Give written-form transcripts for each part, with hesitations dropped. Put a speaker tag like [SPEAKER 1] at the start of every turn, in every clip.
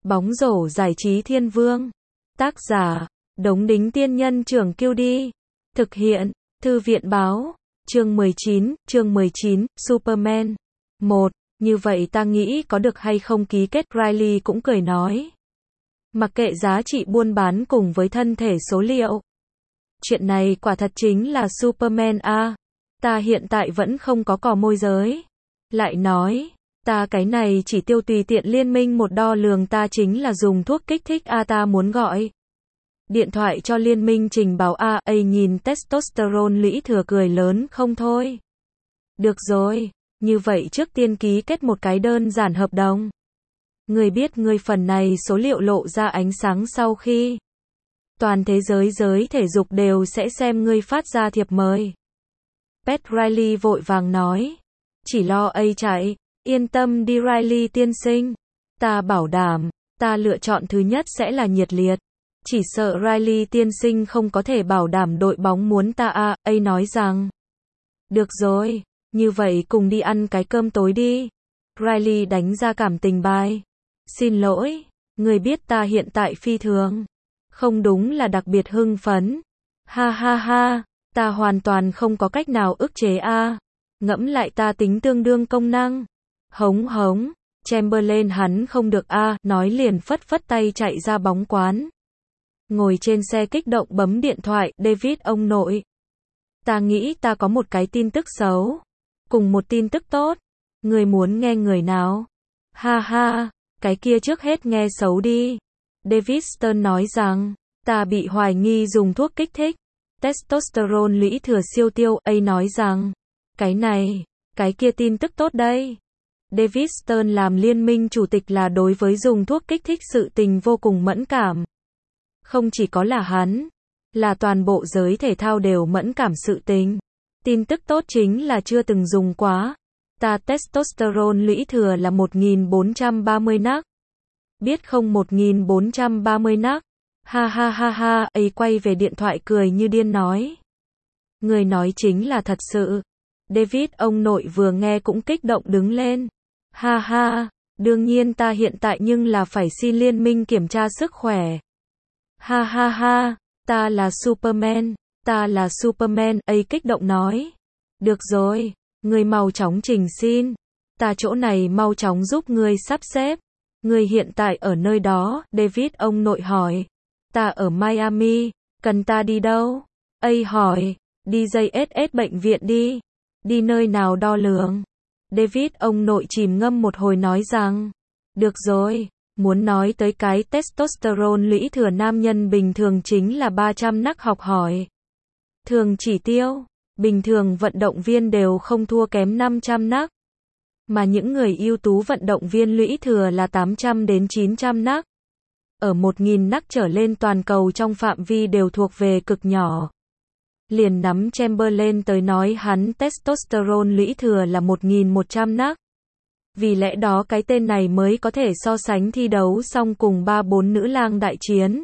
[SPEAKER 1] Bóng rổ giải trí thiên vương. Tác giả, Đống Đính Tiên Nhân Trưởng Kiêu Đi. Thực hiện, Thư viện Báo. Chương 19, Superman. 1. Như vậy ta nghĩ có được hay không ký kết. Riley cũng cười nói. Mặc kệ giá trị buôn bán cùng với thân thể số liệu. Chuyện này quả thật chính là Superman a. Ta hiện tại vẫn không có cò môi giới. Lại nói, ta cái này chỉ tiêu tùy tiện liên minh một đo lường ta chính là dùng thuốc kích thích a. Ta muốn gọi điện thoại cho liên minh trình báo a. Nhìn testosterone Lũy Thừa cười lớn không thôi. Được rồi, như vậy trước tiên ký kết một cái đơn giản hợp đồng. Người biết người phần này số liệu lộ ra ánh sáng sau khi toàn thế giới giới thể dục đều sẽ xem ngươi phát ra thiệp mời. Pat Riley vội vàng nói. Chỉ lo chạy, yên tâm đi Riley tiên sinh. Ta bảo đảm, ta lựa chọn thứ nhất sẽ là nhiệt liệt. Chỉ sợ Riley tiên sinh không có thể bảo đảm đội bóng muốn ta a. Nói rằng. Được rồi, như vậy cùng đi ăn cái cơm tối đi. Riley đánh ra cảm tình bài. Xin lỗi, người biết ta hiện tại phi thường. Không đúng là đặc biệt hưng phấn. Ha ha ha, ta hoàn toàn không có cách nào ức chế a. Ngẫm lại ta tính tương đương công năng. Hống hống, Chamberlain hắn không được a, nói liền phất phất tay chạy ra bóng quán. Ngồi trên xe kích động bấm điện thoại. David ông nội. Ta nghĩ ta có một cái tin tức xấu. Cùng một tin tức tốt. Người muốn nghe người nào? Ha ha, cái kia trước hết nghe xấu đi. David Stern nói rằng, ta bị hoài nghi dùng thuốc kích thích. Testosterone Lũy Thừa siêu tiêu. Nói rằng, cái này, cái kia tin tức tốt đây. David Stern làm liên minh chủ tịch là đối với dùng thuốc kích thích sự tình vô cùng mẫn cảm. Không chỉ có là hắn, là toàn bộ giới thể thao đều mẫn cảm sự tình. Tin tức tốt chính là chưa từng dùng quá. Ta testosterone Lũy Thừa là 1430 nắc. Biết không 1430 nắc. Ha ha ha ha. Quay về điện thoại cười như điên nói. Người nói chính là thật sự. David ông nội vừa nghe cũng kích động đứng lên. Ha ha, đương nhiên ta hiện tại nhưng là phải xin liên minh kiểm tra sức khỏe. Ha ha ha, ta là Superman, ta là Superman. Kích động nói. Được rồi, người mau chóng trình xin. Ta chỗ này mau chóng giúp ngươi sắp xếp. Ngươi hiện tại ở nơi đó. David ông nội hỏi. Ta ở Miami, cần ta đi đâu? Hỏi, đi JSS bệnh viện đi. Đi nơi nào đo lường? David ông nội chìm ngâm một hồi nói rằng. Được rồi, muốn nói tới cái testosterone Lũy Thừa nam nhân bình thường chính là 300 nắc. Học hỏi. Thường chỉ tiêu, bình thường vận động viên đều không thua kém 500 nắc. Mà những người ưu tú vận động viên Lũy Thừa là 800 đến 900 nắc. Ở 1000 nắc trở lên toàn cầu trong phạm vi đều thuộc về cực nhỏ. Liền nắm Chamberlain tới nói hắn testosterone Lũy Thừa là 1100 nắc. Vì lẽ đó cái tên này mới có thể so sánh thi đấu xong cùng 3-4 nữ lang đại chiến.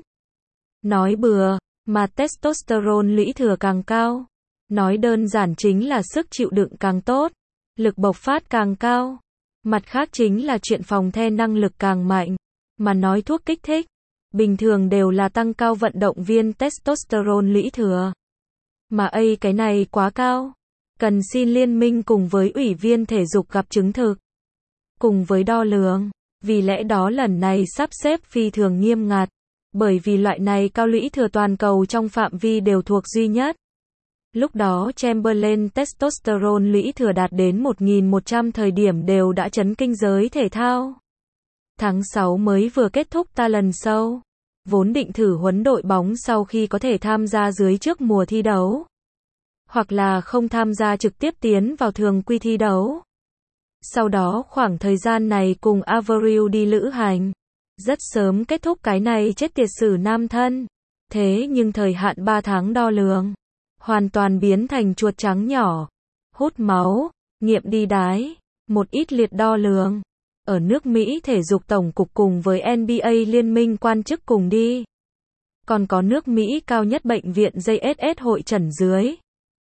[SPEAKER 1] Nói bừa, mà testosterone Lũy Thừa càng cao. Nói đơn giản chính là sức chịu đựng càng tốt. Lực bộc phát càng cao. Mặt khác chính là chuyện phòng the năng lực càng mạnh. Mà nói thuốc kích thích, bình thường đều là tăng cao vận động viên testosterone Lũy Thừa. Mà cái này quá cao. Cần xin liên minh cùng với ủy viên thể dục gặp chứng thực. Cùng với đo lường. Vì lẽ đó lần này sắp xếp phi thường nghiêm ngặt. Bởi vì loại này cao Lũy Thừa toàn cầu trong phạm vi đều thuộc duy nhất. Lúc đó Chamberlain testosterone Lũy Thừa đạt đến 1100 thời điểm đều đã chấn kinh giới thể thao. Tháng 6 mới vừa kết thúc ta lần sau. Vốn định thử huấn đội bóng sau khi có thể tham gia dưới trước mùa thi đấu. Hoặc là không tham gia trực tiếp tiến vào thường quy thi đấu. Sau đó khoảng thời gian này cùng Avril đi lữ hành. Rất sớm kết thúc cái này chết tiệt sử nam thân. Thế nhưng thời hạn 3 tháng đo lường. Hoàn toàn biến thành chuột trắng nhỏ. Hút máu, nghiệm đi đái. Một ít liệt đo lường. Ở nước Mỹ thể dục tổng cục cùng với NBA liên minh quan chức cùng đi. Còn có nước Mỹ cao nhất bệnh viện JSS hội trần dưới.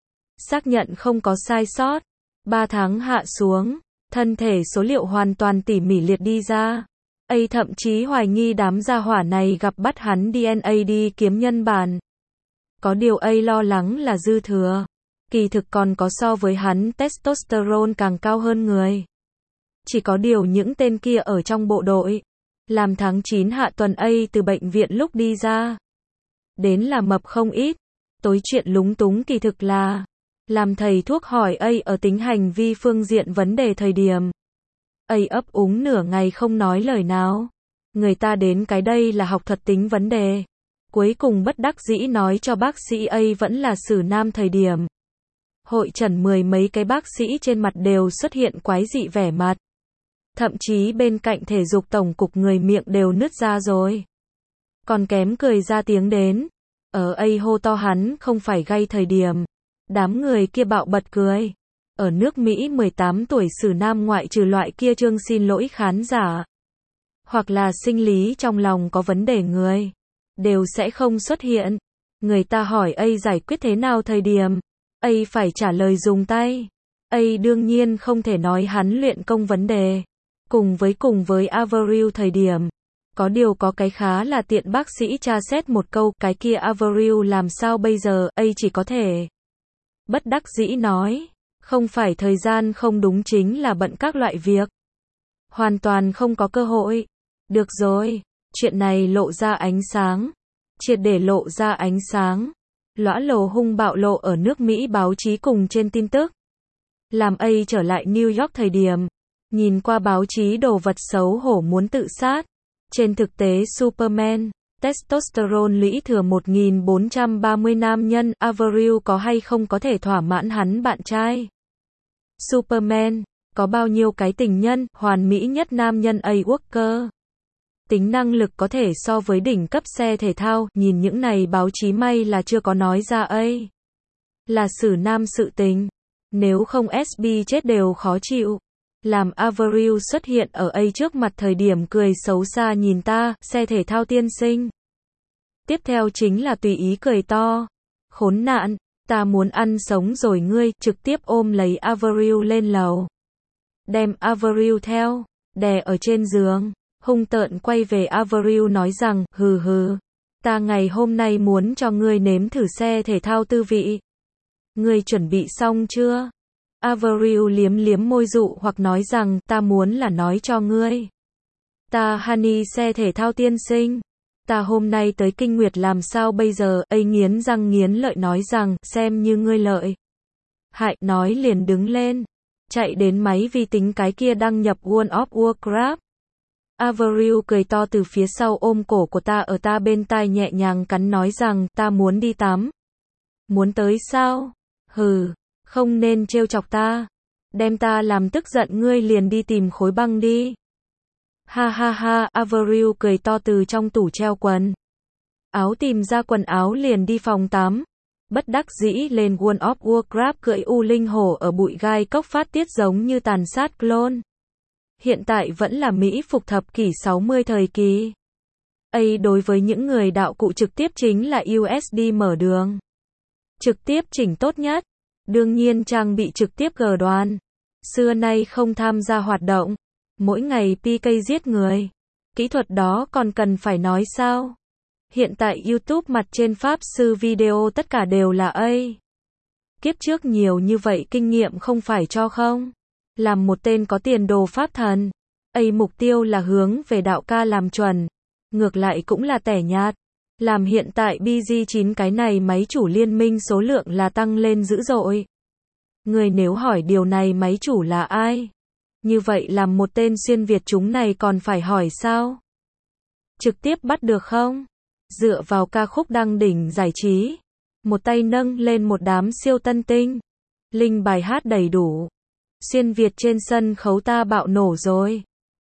[SPEAKER 1] Xác nhận không có sai sót. 3 tháng hạ xuống. Thân thể số liệu hoàn toàn tỉ mỉ liệt đi ra. A thậm chí hoài nghi đám gia hỏa này gặp bắt hắn DNA đi kiếm nhân bản. Có điều A lo lắng là dư thừa. Kỳ thực còn có so với hắn testosterone càng cao hơn người. Chỉ có điều những tên kia ở trong bộ đội. Làm tháng 9 hạ tuần A từ bệnh viện lúc đi ra. Đến là mập không ít. Tối chuyện lúng túng kỳ thực là. Làm thầy thuốc hỏi A ở tính hành vi phương diện vấn đề thời điểm. A ấp úng nửa ngày không nói lời nào. Người ta đến cái đây là học thuật tính vấn đề. Cuối cùng bất đắc dĩ nói cho bác sĩ A vẫn là xử nam thời điểm. Hội trần mười mấy cái bác sĩ trên mặt đều xuất hiện quái dị vẻ mặt. Thậm chí bên cạnh thể dục tổng cục người miệng đều nứt ra rồi. Còn kém cười ra tiếng đến. Ở A hô to hắn không phải gay thời điểm. Đám người kia bạo bật cười. Ở nước Mỹ 18 tuổi xử nam ngoại trừ loại kia chương xin lỗi khán giả. Hoặc là sinh lý trong lòng có vấn đề người. Đều sẽ không xuất hiện. Người ta hỏi A giải quyết thế nào thời điểm. A phải trả lời dùng tay. A đương nhiên không thể nói hắn luyện công vấn đề. Cùng với Avril thời điểm. Có điều có cái khá là tiện bác sĩ tra xét một câu, cái kia Avril làm sao bây giờ, A chỉ có thể. Bất đắc dĩ nói. Không phải thời gian không đúng chính là bận các loại việc. Hoàn toàn không có cơ hội. Được rồi. Chuyện này lộ ra ánh sáng. Triệt để lộ ra ánh sáng. Lõa lồ hung bạo lộ ở nước Mỹ báo chí cùng trên tin tức. Làm A trở lại New York thời điểm. Nhìn qua báo chí đồ vật xấu hổ muốn tự sát. Trên thực tế Superman, testosterone lũy thừa 1430 nam nhân, Avril có hay không có thể thỏa mãn hắn bạn trai. Superman, có bao nhiêu cái tình nhân, hoàn mỹ nhất nam nhân A Walker. Tính năng lực có thể so với đỉnh cấp xe thể thao, nhìn những này báo chí may là chưa có nói ra A. Là xử nam sự tình. Nếu không SB chết đều khó chịu. Làm Avril xuất hiện ở A trước mặt thời điểm cười xấu xa nhìn ta, xe thể thao tiên sinh. Tiếp theo chính là tùy ý cười to. Khốn nạn, ta muốn ăn sống rồi ngươi, trực tiếp ôm lấy Avril lên lầu. Đem Avril theo, đè ở trên giường, hung tợn quay về Avril nói rằng, hừ hừ, ta ngày hôm nay muốn cho ngươi nếm thử xe thể thao tư vị. Ngươi chuẩn bị xong chưa? Avril liếm liếm môi dụ hoặc nói rằng, ta muốn là nói cho ngươi. Ta honey xe thể thao tiên sinh. Ta hôm nay tới kinh nguyệt làm sao bây giờ, A nghiến răng nghiến lợi nói rằng, xem như ngươi lợi. Hại, nói liền đứng lên. Chạy đến máy vi tính cái kia đăng nhập World of Warcraft. Avril cười to từ phía sau ôm cổ của ta ở ta bên tai nhẹ nhàng cắn nói rằng, ta muốn đi tắm. Muốn tới sao? Hừ, không nên trêu chọc ta. Đem ta làm tức giận ngươi liền đi tìm khối băng đi. Ha ha ha, Avril cười to từ trong tủ treo quần áo tìm ra quần áo liền đi phòng tắm. Bất đắc dĩ lên World of Warcraft cưỡi U Linh Hổ ở bụi gai cốc phát tiết giống như tàn sát clone. Hiện tại vẫn là Mỹ phục thập kỷ 60 thời kỳ. A đối với những người đạo cụ trực tiếp chính là USD mở đường. Trực tiếp chỉnh tốt nhất. Đương nhiên trang bị trực tiếp G đoàn. Xưa nay không tham gia hoạt động. Mỗi ngày PK giết người. Kỹ thuật đó còn cần phải nói sao? Hiện tại YouTube mặt trên pháp sư video tất cả đều là A. Kiếp trước nhiều như vậy kinh nghiệm không phải cho không? Làm một tên có tiền đồ pháp thần. A mục tiêu là hướng về đạo ca làm chuẩn. Ngược lại cũng là tẻ nhạt. Làm hiện tại BG9 cái này máy chủ liên minh số lượng là tăng lên dữ dội. Người nếu hỏi điều này máy chủ là ai? Như vậy làm một tên xuyên Việt chúng này còn phải hỏi sao? Trực tiếp bắt được không? Dựa vào ca khúc đăng đỉnh giải trí. Một tay nâng lên một đám siêu tân tinh. Linh bài hát đầy đủ. Xuyên Việt trên sân khấu ta bạo nổ rồi.